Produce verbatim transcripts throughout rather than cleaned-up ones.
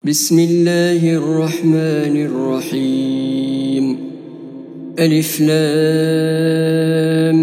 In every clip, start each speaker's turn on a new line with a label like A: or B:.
A: بسم الله الرحمن الرحيم. ألف لام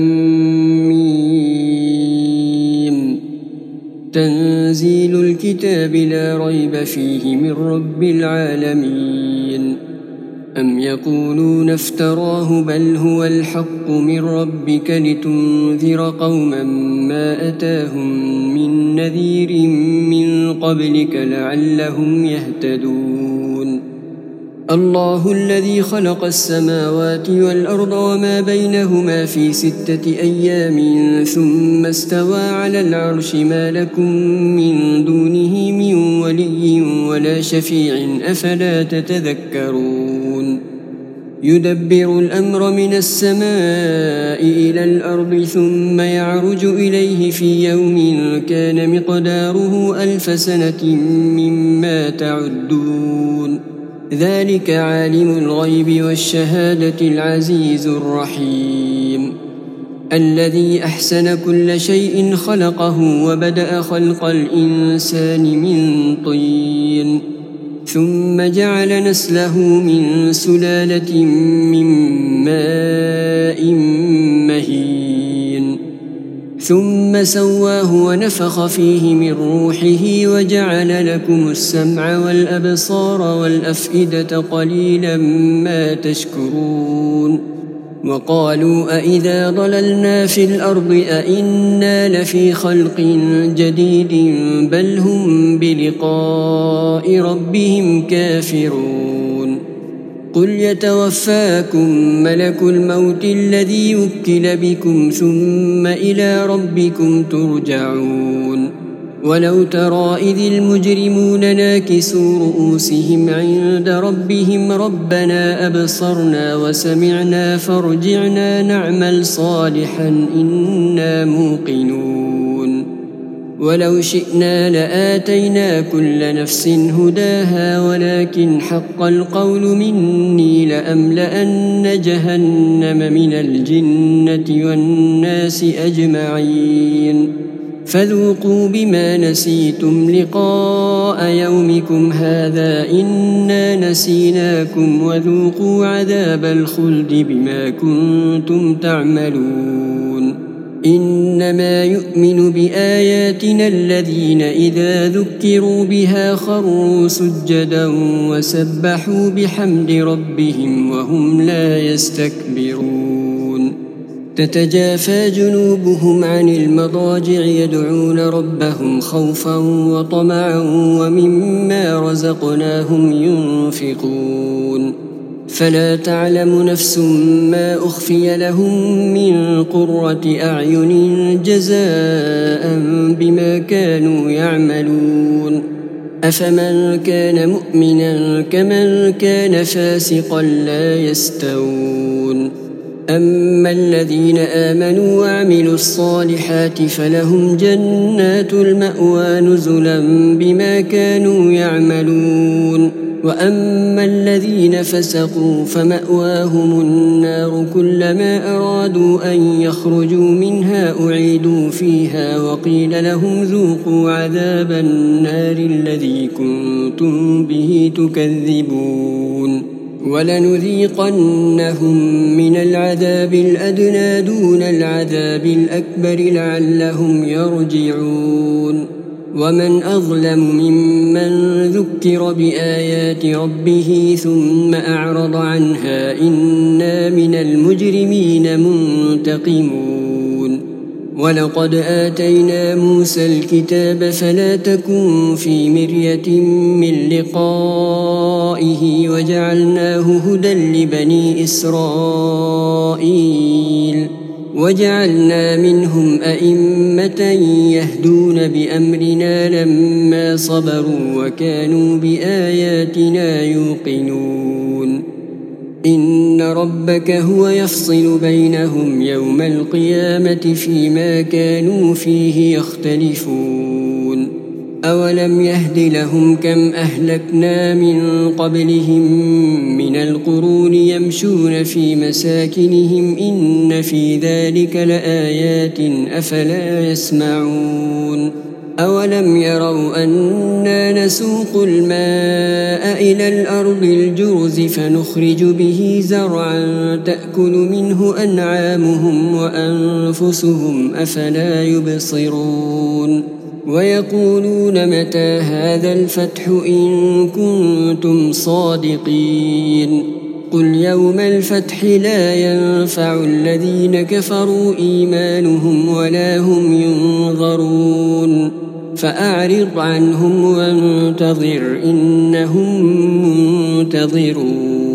A: ميم. تنزيل الكتاب لا ريب فيه من رب العالمين. أم يقولون افتراه بل هو الحق من ربك لتنذر قوما ما أتاهم من نذير من قبلك لعلهم يهتدون. الله الذي خلق السماوات والأرض وما بينهما في ستة أيام ثم استوى على العرش ما لكم من دونه من ولي ولا شفيع أفلا تتذكرون. يدبر الأمر من السماء إلى الأرض ثم يعرج إليه في يوم كان مقداره ألف سنة مما تعدون. ذلك عالم الغيب والشهادة العزيز الرحيم. الذي أحسن كل شيء خلقه وبدأ خلق الإنسان من طين ثم جعل نسله من سلالة من ماء مهين ثم سواه ونفخ فيه من روحه وجعل لكم السمع والأبصار والأفئدة قليلا ما تشكرون. وقالوا أإذا ضللنا في الأرض أإنا لفي خلق جديد بل هم بلقاء ربهم كافرون. قل يتوفاكم ملك الموت الذي وكل بكم ثم إلى ربكم ترجعون. ولو ترى إذ المجرمون ناكسوا رؤوسهم عند ربهم ربنا أبصرنا وسمعنا فارجعنا نعمل صالحا إنا موقنون. ولو شئنا لآتينا كل نفس هداها ولكن حق القول مني لأملأن جهنم من الجنة والناس أجمعين. فذوقوا بما نسيتم لقاء يومكم هذا إنا نسيناكم وذوقوا عذاب الخلد بما كنتم تعملون. إنما يؤمن بآياتنا الذين إذا ذكروا بها خروا سجدا وسبحوا بحمد ربهم وهم لا يستكبرون. تتجافى جنوبهم عن المضاجع يدعون ربهم خوفا وطمعا ومما رزقناهم ينفقون. فلا تعلم نفس ما أخفي لهم من قرة أعين جزاء بما كانوا يعملون. أفمن كان مؤمنا كمن كان فاسقا لا يستوون. أما الذين آمنوا وعملوا الصالحات فلهم جنات المأوى نزلا بما كانوا يعملون. وأما الذين فسقوا فمأواهم النار كلما أرادوا أن يخرجوا منها أعيدوا فيها وقيل لهم ذوقوا عذاب النار الذي كنتم به تكذبون. ولنذيقنهم من العذاب الأدنى دون العذاب الأكبر لعلهم يرجعون. ومن أظلم ممن ذكر بآيات ربه ثم أعرض عنها إنا من المجرمين منتقمون. ولقد آتينا موسى الكتاب فلا تكن في مرية من لقائه وجعلناه هدى لبني إسرائيل وجعلنا منهم أئمة يهدون بأمرنا لما صبروا وكانوا بآياتنا يوقنون. إن ربك هو يفصل بينهم يوم القيامة فيما كانوا فيه يختلفون. أولم يهد لهم كم أهلكنا من قبلهم من القرون يمشون في مساكنهم إن في ذلك لآيات أفلا يسمعون. أولم يروا أنا نسوق الماء إلى الأرض الجرز فنخرج به زرعا تأكل منه أنعامهم وأنفسهم أفلا يبصرون ويقولون متى هذا الفتح إن كنتم صادقين قل يوم الفتح لا ينفع الذين كفروا إيمانهم ولا هم ينظرون فأعرض عنهم وانتظر إنهم منتظرون.